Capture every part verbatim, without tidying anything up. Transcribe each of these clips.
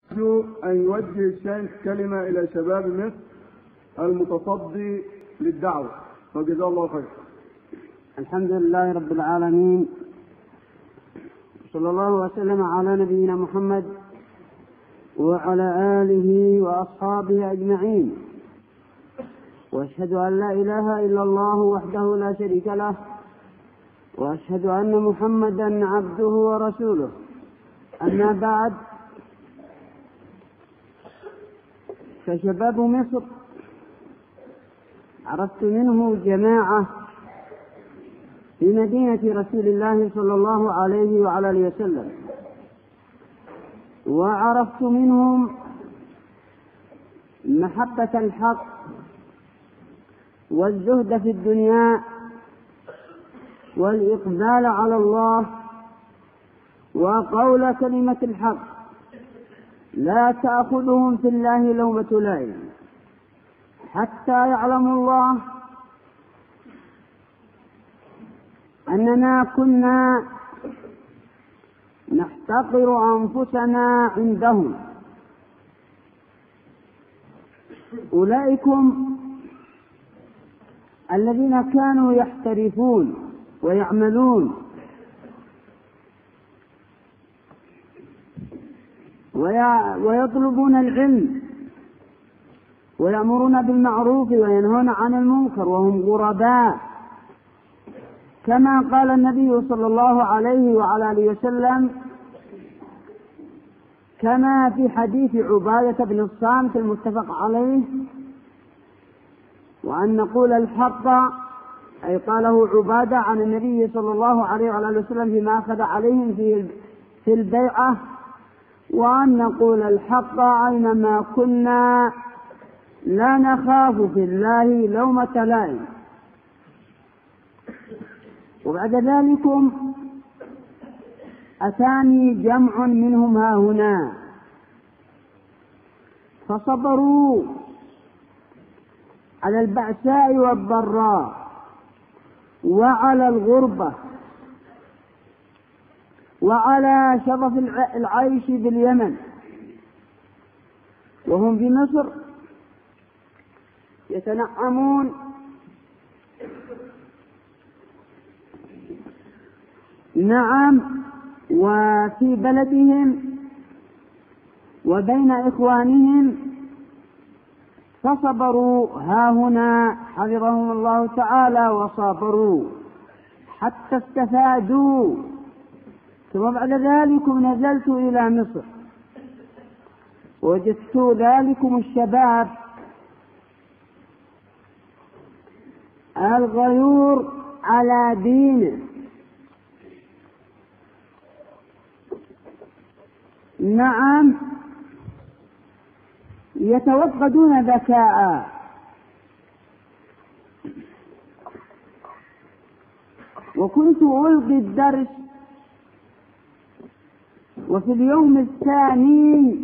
أرجو أن يوجه الشيخ كلمة إلى شباب مصر المتصدي للدعوة، وجزاه الله خير. الحمد لله رب العالمين، صلى الله وسلم على نبينا محمد وعلى آله وأصحابه أجمعين، وأشهد أن لا إله إلا الله وحده لا شريك له، وأشهد أن محمدا عبده ورسوله. أما بعد، فشباب مصر عرفت منه جماعة في مدينة رسول الله صلى الله عليه وعلى آله وسلم، وعرفت منهم محبة الحق والزهد في الدنيا والإقبال على الله وقول كلمة الحق، لا تأخذهم في الله لومة لائم حتى يعلم الله أننا كنا نحتقر أنفسنا عندهم. أولئكم الذين كانوا يحترفون ويعملون ويطلبون العلم ويأمرون بالمعروف وينهون عن المنكر وهم غرباء، كما قال النبي صلى الله عليه وعلى آله وسلم، كما في حديث عبادة بن الصامت المتفق عليه، وأن نقول الحق، أي قاله عبادة عن النبي صلى الله عليه وعلى آله وسلم فيما أخذ عليهم في البيعة، وأن نقول الحق أينما كنا لا نخاف في الله لومة لائم. وبعد ذلك أتاني جمع منهم ها هنا فصبروا على البأساء والضراء وعلى الغربة وعلى شرف العيش باليمن، وهم في مصر يتنعمون نعم وفي بلدهم وبين إخوانهم، فصبروا ها هنا حفظهم الله تعالى وصابروا حتى استفادوا. ثم بعد ذلك نزلت إلى مصر وجدت ذلكم الشباب الغيور على دينه، نعم يتوقدون ذكاء، وكنت ألقي الدرس وفي اليوم الثاني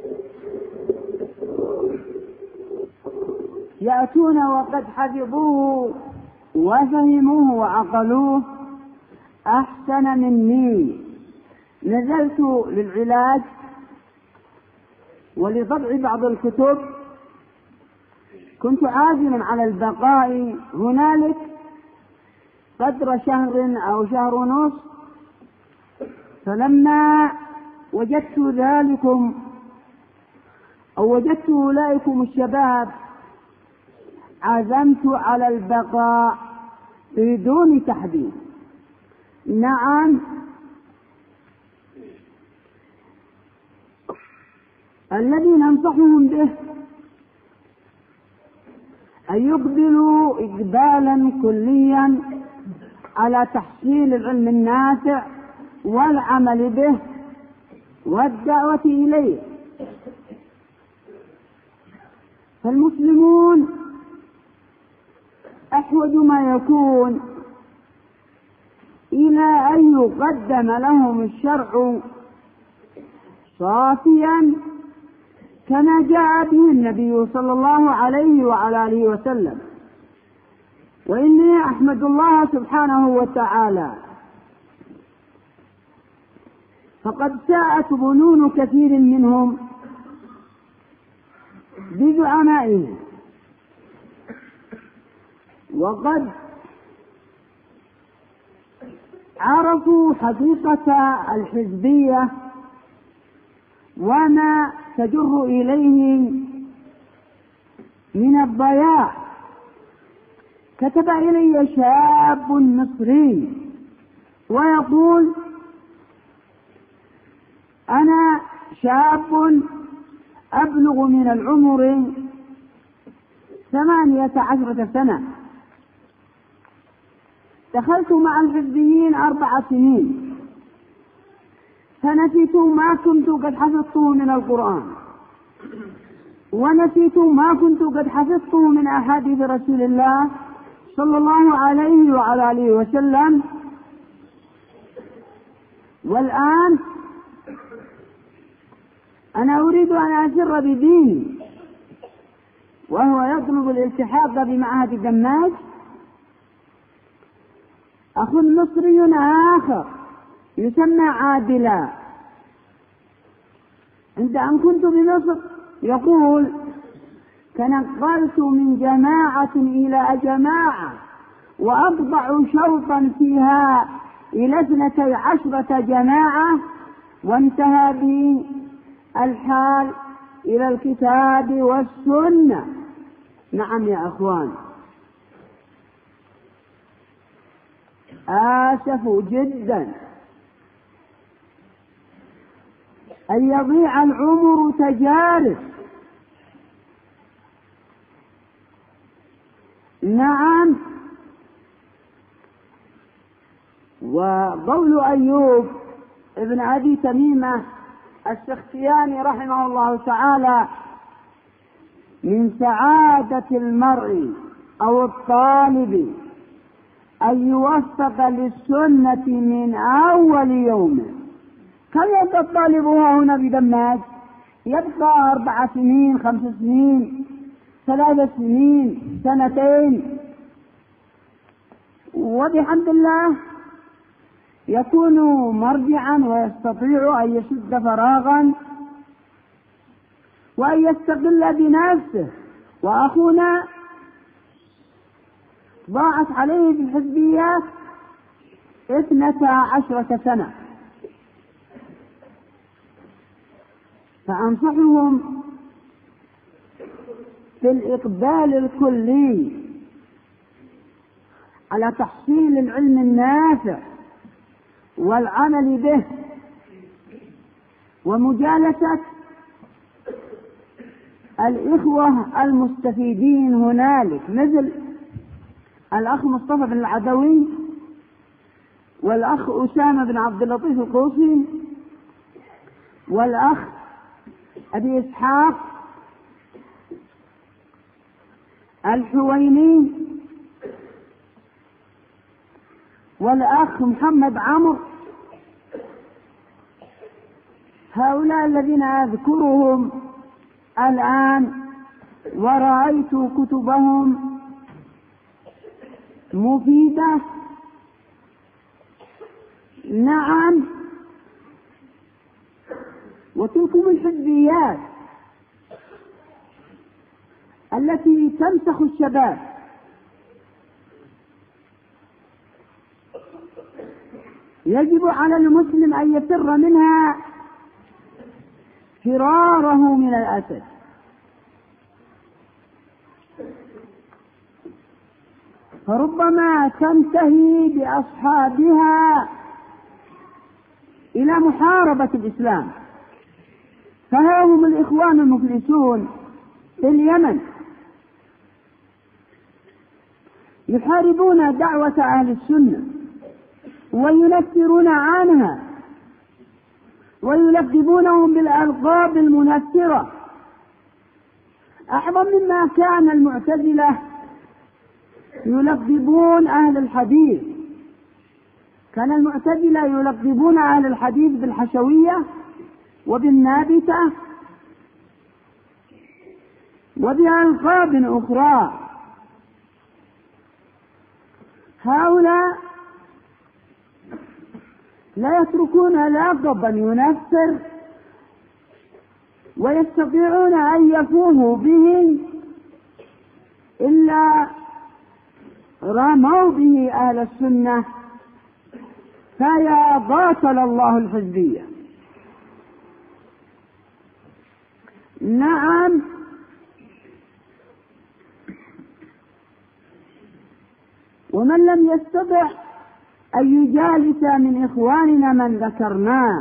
يأتون وقد حفظوه وفهموه وعقلوه أحسن مني. نزلت للعلاج ولطبع بعض الكتب، كنت عازما على البقاء هنالك قدر شهر أو شهر ونصف، فلما وجدت ذلكم أو وجدت أولئكم الشباب عزمت على البقاء بدون تحديد. نعم الذي ننصحهم به أن يقبلوا إقبالا كليا على تحصيل العلم النافع والعمل به والدعوة إليه. فالمسلمون أحوج ما يكون إلى أن يقدم لهم الشرع صافيا كما جاء به النبي صلى الله عليه وعلى آله وسلم. وإني أحمد الله سبحانه وتعالى فقد ساءت ظنون كثير منهم بزعمائهم، وقد عرفوا حقيقة الحزبية وما تجر إليه من الضياع. كتب إلي شاب مصري ويقول: أنا شاب أبلغ من العمر ثمانية عشرة سنة، دخلت مع الحزبيين أربع سنين، فنسيت ما كنت قد حفظته من القرآن، ونسيت ما كنت قد حفظته من أحاديث رسول الله صلى الله عليه وعلى آله وسلم. والآن أنا أريد أن أسر بديني، وهو يطلب الالتحاق بمعهد دماج. أخ مصري آخر يسمى عادلا عند أن كنت بمصر يقول: تنقلت من جماعة إلى جماعة وأطبع شوطا فيها إلى اثنتي عشرة جماعة، وانتهى بي الحال إلى الكتاب والسنة. نعم يا أخوان، آسف جدا أن يضيع العمر تجارب. نعم، وقول أيوب ابن أبي تميمة السختياني رحمه الله تعالى: من سعادة المرء أو الطالب أن يوفق للسنة من أول يوم. كم يبقى الطالب هنا بدماج؟ يبقى أربع سنين، خمس سنين، ثلاث سنين، سنتين، وبحمد الله يكون مرجعا ويستطيع أن يسد فراغا وأن يستقل بنفسه. وأخونا ضاعت عليه في الحزبيات اثنتا عشرة سنة، فأنصحهم في الإقبال الكلي على تحصيل العلم النافع والعمل به، ومجالسة الإخوة المستفيدين هنالك، مثل الأخ مصطفى بن العدوي والأخ أسامة بن عبد اللطيف القوسي والأخ أبي إسحاق الحويني والأخ محمد عمرو. هؤلاء الذين أذكرهم الآن ورأيت كتبهم مفيدة. نعم، وتلكم الحزبيات التي تمسخ الشباب يجب على المسلم أن يفر منها فراره من الأسد. فربما تنتهي بأصحابها إلى محاربة الإسلام. فها هم الإخوان المفلسون في اليمن يحاربون دعوة أهل السنة وينفرون عنها ويلقبونهم بالألقاب المنفرة، أعظم مما كان المعتزلة يلقبون أهل الحديث. كان المعتزلة يلقبون أهل الحديث بالحشوية وبالنابتة وبألقاب أخرى. هؤلاء لا يتركون لقبا ينفر ويستطيعون أن يفوهوا به إلا رموا به أهل السنة، فيا باطل الله الحزبية. نعم، ومن لم يستطع أن يجالس من إخواننا من ذكرناه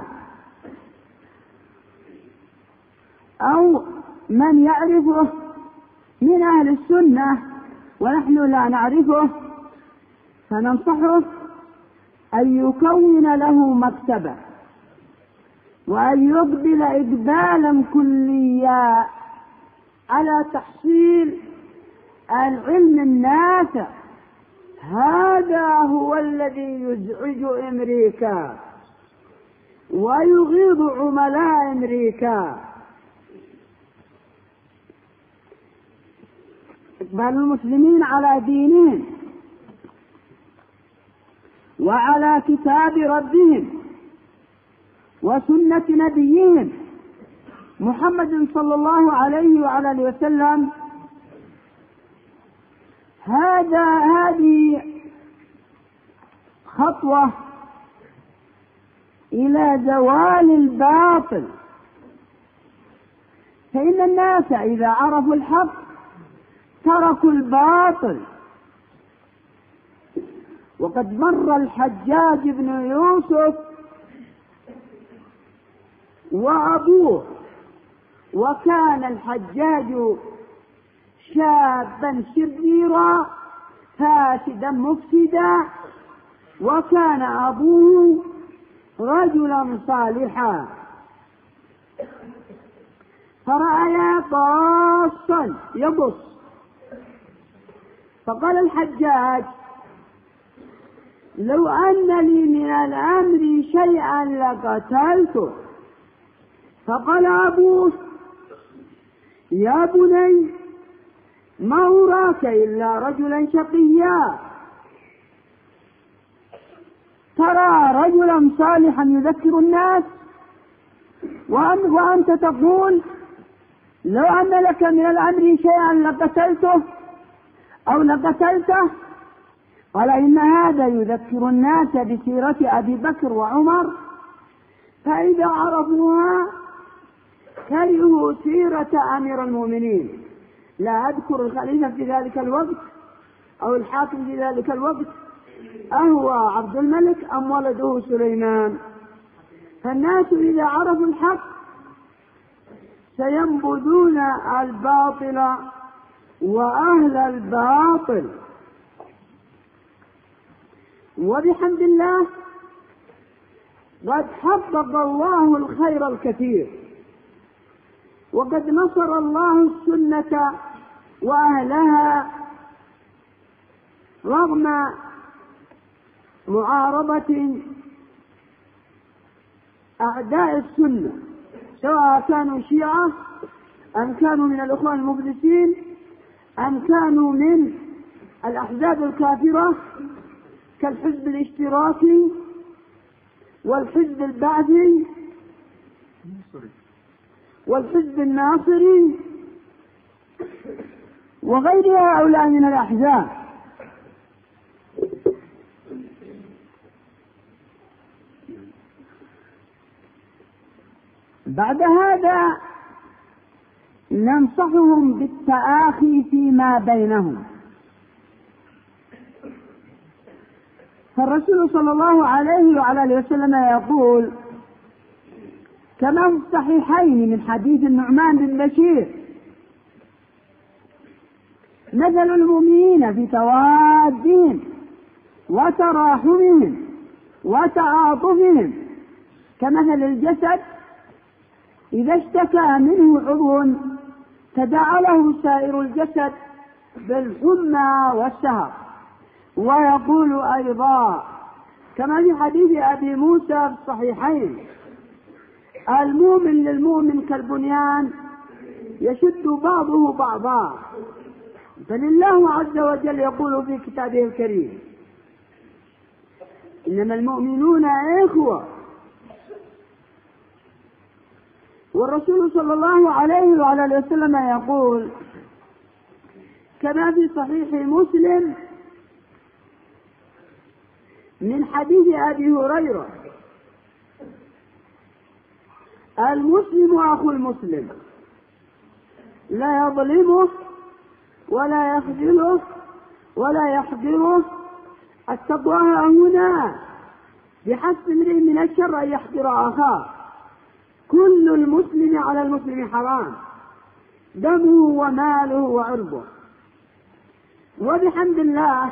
أو من يعرفه من أهل السنة ونحن لا نعرفه، فننصحه أن يكون له مكتبة وأن يقبل إقبالا كليا على تحصيل العلم النافع. هذا هو الذي يزعج أمريكا ويغيظ عملاء أمريكا. إقبال المسلمين على دينهم وعلى كتاب ربهم وسنة نبيهم محمد صلى الله عليه وعلى آله وسلم، هذا هذه خطوة إلى زوال الباطل، فإن الناس إذا عرفوا الحق تركوا الباطل. وقد مر الحجاج بن يوسف وأبوه، وكان الحجاج شابا شريرا فاسدا مفسدا، وكان أبوه رجلا صالحا، فرأيا قاصا يبص، فقال الحجاج: لو أن لي من الأمر شيئا لقتلته. فقال أبوه: يا بني، ما أراك إلا رجلا شقيا، ترى رجلا صالحا يذكر الناس وأنت تقول لو أن لك من الأمر شيئا لقتلته أو لقتلته. قال: إن هذا يذكر الناس بسيرة أبي بكر وعمر، فإذا عرفوها كرهوا سيرة أمير المؤمنين. لا أذكر الخليفة في ذلك الوقت أو الحاكم في ذلك الوقت أهو عبد الملك أم ولده سليمان. فالناس إذا عرفوا الحق سينبذون الباطل وأهل الباطل. وبحمد الله قد حقق الله الخير الكثير، وقد نصر الله السنة وأهلها رغم معارضة أعداء السنة، سواء كانوا شيعة أم كانوا من الإخوان المفلسين أم كانوا من الأحزاب الكافرة كالحزب الاشتراكي والحزب البعثي والحزب الناصري وغير هؤلاء من الأحزاب. بعد هذا ننصحهم بالتآخي فيما بينهم. فالرسول صلى الله عليه وعلى آله وسلم يقول كما في الصحيحين من حديث النعمان بن بشير: مثل المؤمنين في توادهم وتراحمهم وتعاطفهم كمثل الجسد إذا اشتكى منه عضو تداعى له سائر الجسد بالحمى والسهر. ويقول أيضا كما في حديث أبي موسى في الصحيحين: المؤمن للمؤمن كالبنيان يشد بعضه بعضا. بل الله عز وجل يقول في كتابه الكريم: إنما المؤمنون إخوة. والرسول صلى الله عليه وعلى آله وسلم يقول كما في صحيح مسلم من حديث أبي هريرة: المسلم أخو المسلم لا يظلمه ولا يخذله ولا يحقره. التقوى هنا بحسب امرئ من الشر أن يحقر أخاه. كل المسلم على المسلم حرام، دمه وماله وعرضه. وبحمد الله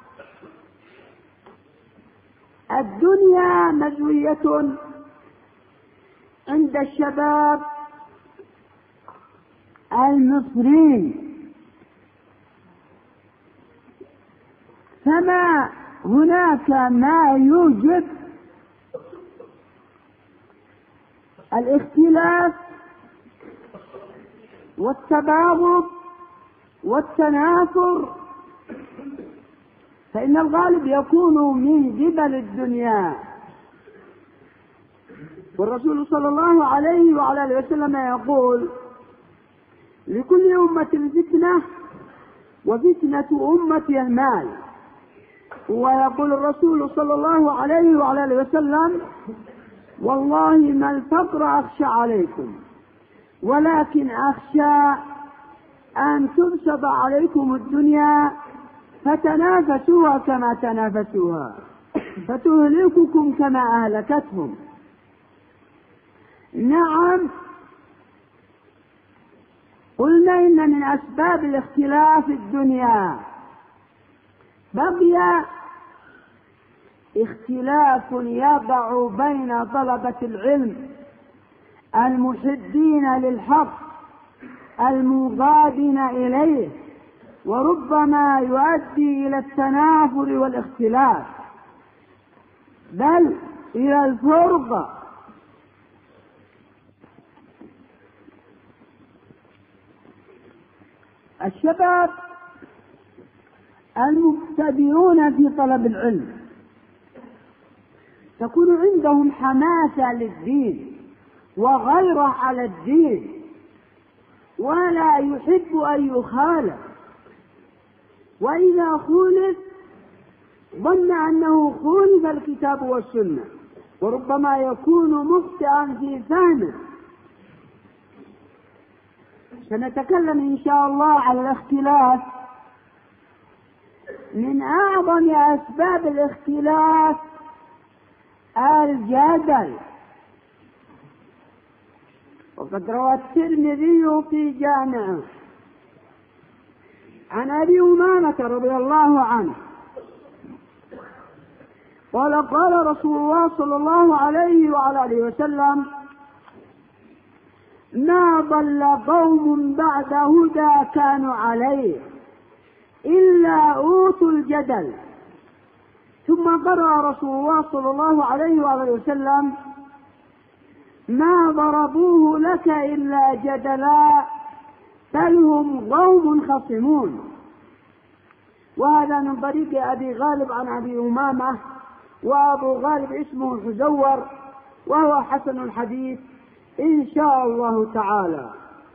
الدنيا مزوية عند الشباب المصريين، فما هناك ما يوجب الاختلاف والتباغض والتنافر، فإن الغالب يكون من جبل الدنيا. والرسول صلى الله عليه وعلى آله وسلم يقول: لكل أمة فتنة وفتنة أمتي المال. ويقول الرسول صلى الله عليه وعلى آله وسلم: والله ما الفقر أخشى عليكم، ولكن أخشى أن تبسط عليكم الدنيا فتنافسوها كما تنافسوها فتهلككم كما أهلكتهم. نعم، قلنا إن من أسباب الاختلاف في الدنيا بقي اختلاف يقع بين طلبة العلم المحبين للحق المغادين إليه، وربما يؤدي إلى التنافر والاختلاف بل إلى الفرقة. الشباب المبتدئون في طلب العلم تكون عندهم حماسة للدين وغيرة على الدين، ولا يحب أن يخالف، وإذا خولف ظن أنه خولف الكتاب والسنة، وربما يكون مخطئا في فهمه. سنتكلم إن شاء الله على الاختلاف. من أعظم أسباب الاختلاف الجدل، وقد روى الترمذي في جامعه عن أبي أمامة رضي الله عنه قال: قال رسول الله صلى الله عليه وعلى آله وسلم: ما ضل قوم بعد هدى كانوا عليه إلا أوتوا الجدل. ثم قرأ رسول الله صلى الله عليه وآله وسلم: ما ضربوه لك إلا جدلا بل هم قوم خصمون. وهذا من طريق أبي غالب عن أبي أمامة، وأبو غالب اسمه الحزور، وهو حسن الحديث إن شاء الله تعالى.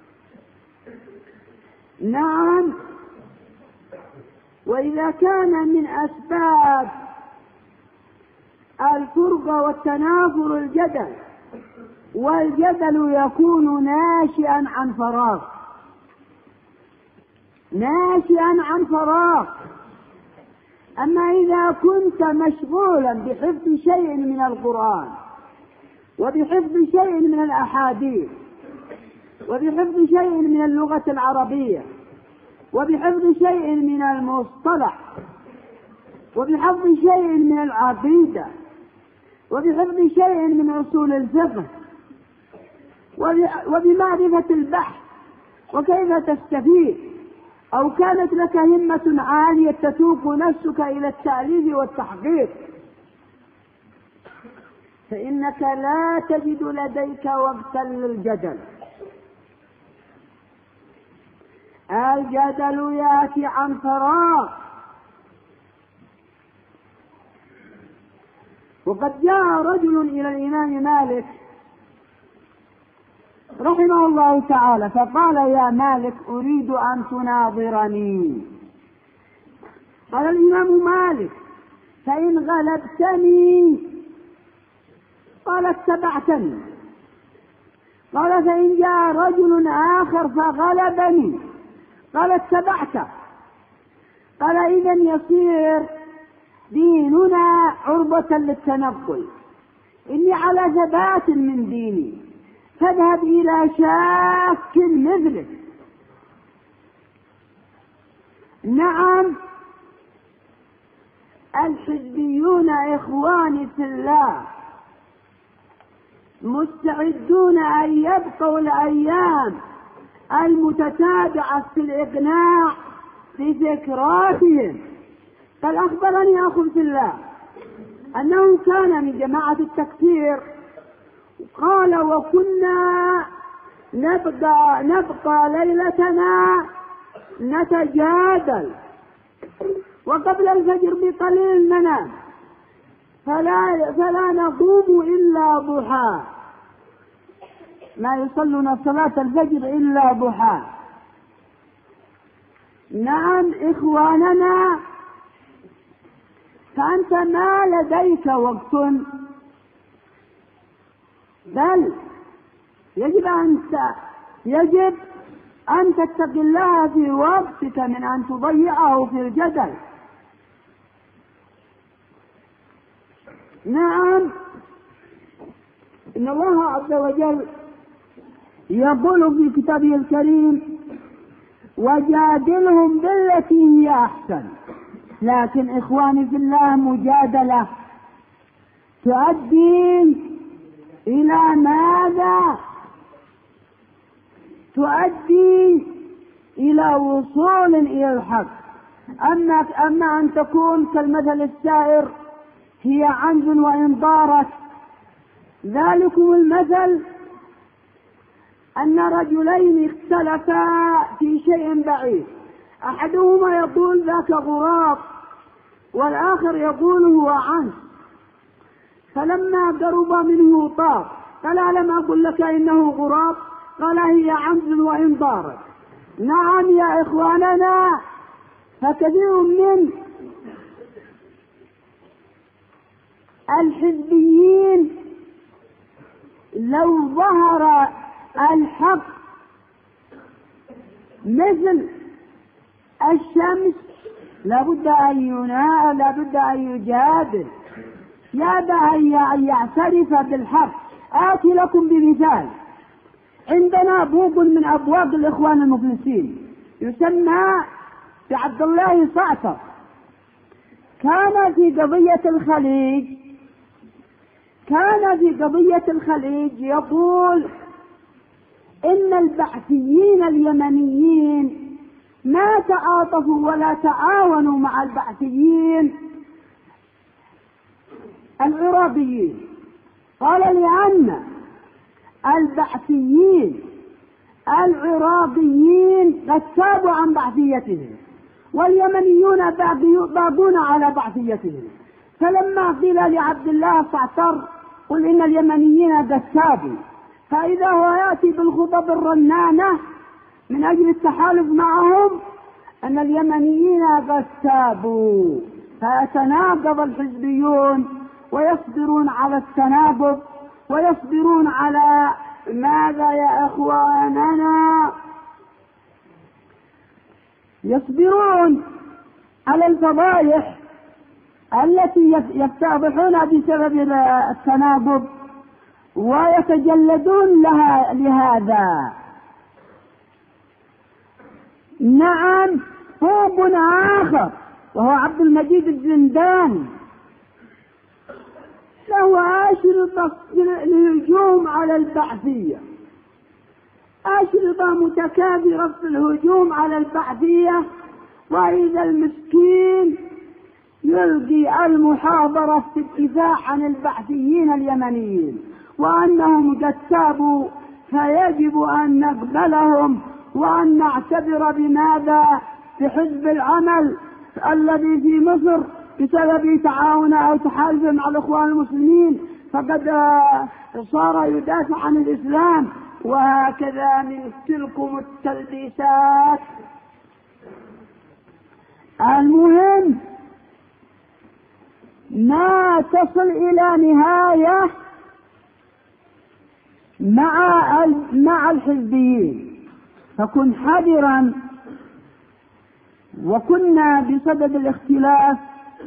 نعم، وإذا كان من أسباب الفرقة والتنافر الجدل، والجدل يكون ناشئا عن فراغ ناشئا عن فراغ أما إذا كنت مشغولا بحفظ شيء من القرآن، وبحفظ شيء من الأحاديث، وبحفظ شيء من اللغة العربية، وبحفظ شيء من المصطلح، وبحفظ شيء من العقيدة، وبحفظ شيء من أصول الفقه، وبمعرفة البحث وكيف تستفيد، أو كانت لك همة عالية تسوق نفسك إلى التأليف والتحقيق، فإنك لا تجد لديك وقتا للجدل. الجدل يأتي عن فراغ. وقد جاء رجل إلى الإمام مالك رحمه الله تعالى فقال يا مالك أريد أن تناظرني. قال الإمام مالك فإن غلبتني قال اتبعتني. قال فإن جاء رجل آخر فغلبني قال اتبعته. قال إذن يصير ديننا عرضة للتنقل، إني على ثبات من ديني فاذهب إلى شاك مثلك. نعم الحزبيون إخواني في الله مستعدون أن يبقوا الأيام المتتابعة في الإقناع بفكراتهم. قال أخبرني أخ في الله أنه كان من جماعة التكفير، قال وكنا نبقى, نبقى ليلتنا نتجادل وقبل الفجر بقليل ننام فلا, فلا نقوم إلا ضحى، ما يصلون صلاة الفجر إلا ضحى. نعم إخواننا فأنت ما لديك وقت، بل يجب أن يجب أن تتقي الله في وقتك من أن تضيعه في الجدل. نعم إن الله عز وجل يقول في كتابه الكريم وجادلهم بالتي هي أحسن. لكن إخواني في الله مجادلة تؤدي إلى ماذا؟ تؤدي إلى وصول إلى الحق. أما, أما أن تكون كالمثل السائر هي عنز وإن ضارت. ذلكم المثل أن رجلين اختلفا في شيء بعيد، أحدهما يقول ذاك غراب والآخر يقول هو عنز، فلما قرب منه طار قال ألم أقل لك إنه غراب؟ قال هي عنز وإن ضارت. نعم يا إخواننا فكثير من الحزبيين لو ظهر الحق مثل الشمس لابد أن يناء لابد أن يجادل، يابى أن يعترف بالحق. آتي لكم بمثال. عندنا بوق من أبواق الإخوان المفلسين يسمى بعبد الله صعصر، كان في قضية الخليج كان في قضية الخليج يقول إن البعثيين اليمنيين ما تعاطفوا ولا تعاونوا مع البعثيين العراقيين. قال لأن البعثيين العراقيين قد تابوا عن بعثيتهم واليمنيون باقون على بعثيتهم. فلما قيل لعبد الله صعصر قل إن اليمنيين قد تابوا، فإذا هو يأتي بالخطب الرنانة من أجل التحالف معهم أن اليمنيين قد تابوا، فيتناقض الحزبيون ويصبرون على التناقض ويصبرون على ماذا يا إخواننا؟ يصبرون على الفضائح التي يفتضحون بسبب التناقض ويتجلدون لها لهذا. نعم فوق آخر وهو عبد المجيد الزنداني له أشرطة للهجوم على البعثية، أشرطة متكاثرة في الهجوم على البعثية، وإذا المسكين يلقي المحاضرة في الدفاع عن البعثيين اليمنيين وأنهم قد تابوا فيجب أن نقبلهم وأن نعتبر بماذا؟ بحزب العمل الذي في مصر بسبب تعاونه أو تحالفه مع الإخوان المسلمين فقد صار يدافع عن الإسلام وهكذا من تلكم التلبيسات. المهم ما تصل إلى نهاية مع مع الحزبيين، فكن حذرا. وكنا بصدد الاختلاف،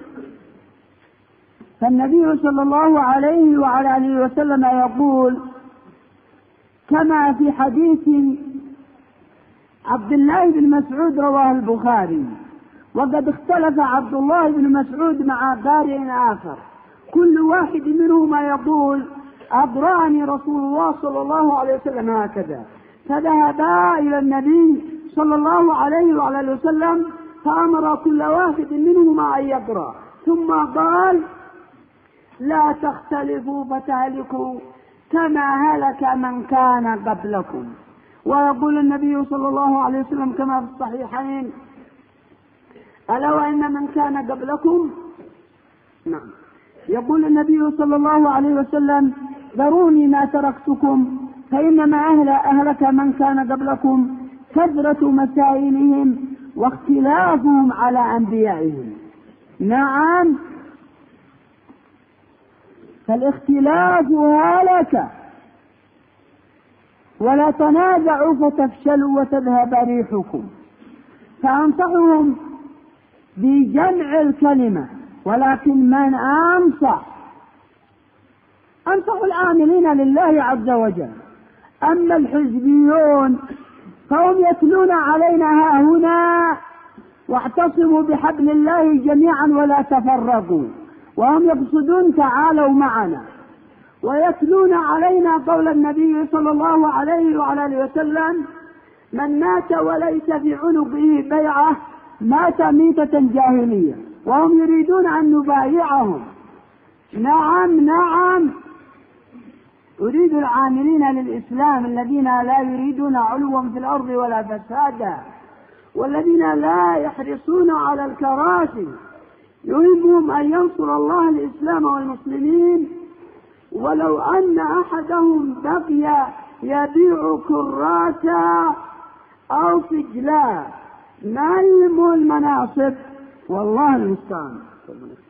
فالنبي صلى الله عليه وعلى آله وسلم يقول كما في حديث عبد الله بن مسعود رواه البخاري: وقد اختلف عبد الله بن مسعود مع قارئ آخر، كل واحد منهما يقول أبراني رسول الله صلى الله عليه وسلم هكذا، فذهبا إلى النبي صلى الله عليه وعلى آله وسلم فأمر كل واحد منهما أن يقرأ، ثم قال: لا تختلفوا فتهلكوا كما هلك من كان قبلكم. ويقول النبي صلى الله عليه وسلم كما في الصحيحين: ألا وإن من كان قبلكم، نعم، يقول النبي صلى الله عليه وسلم: ذروني ما تركتكم فإنما أهل أهلك من كان قبلكم كثرة مسائلهم واختلافهم على أنبيائهم. نعم، فالاختلاف هلك، ولا تنازعوا فتفشلوا وتذهب ريحكم. فأنصحهم بجمع الكلمة، ولكن من أنصح أنصح العاملين لله عز وجل. أما الحزبيون فهم يتلون علينا ها هنا: واعتصموا بحبل الله جميعا ولا تفرقوا، وهم يقصدون تعالوا معنا، ويتلون علينا قول النبي صلى الله عليه وعلى آله وسلم: من مات وليس في عنقه بيعة مات ميتة جاهلية، وهم يريدون أن نبايعهم. نعم نعم، أريد العاملين للإسلام الذين لا يريدون علوا في الأرض ولا فسادا، والذين لا يحرصون على الكراسي، يهمهم أن ينصر الله الإسلام والمسلمين، ولو أن أحدهم بقي يبيع كراسا أو سجلا، ما يهمه المناصب، والله المستعان.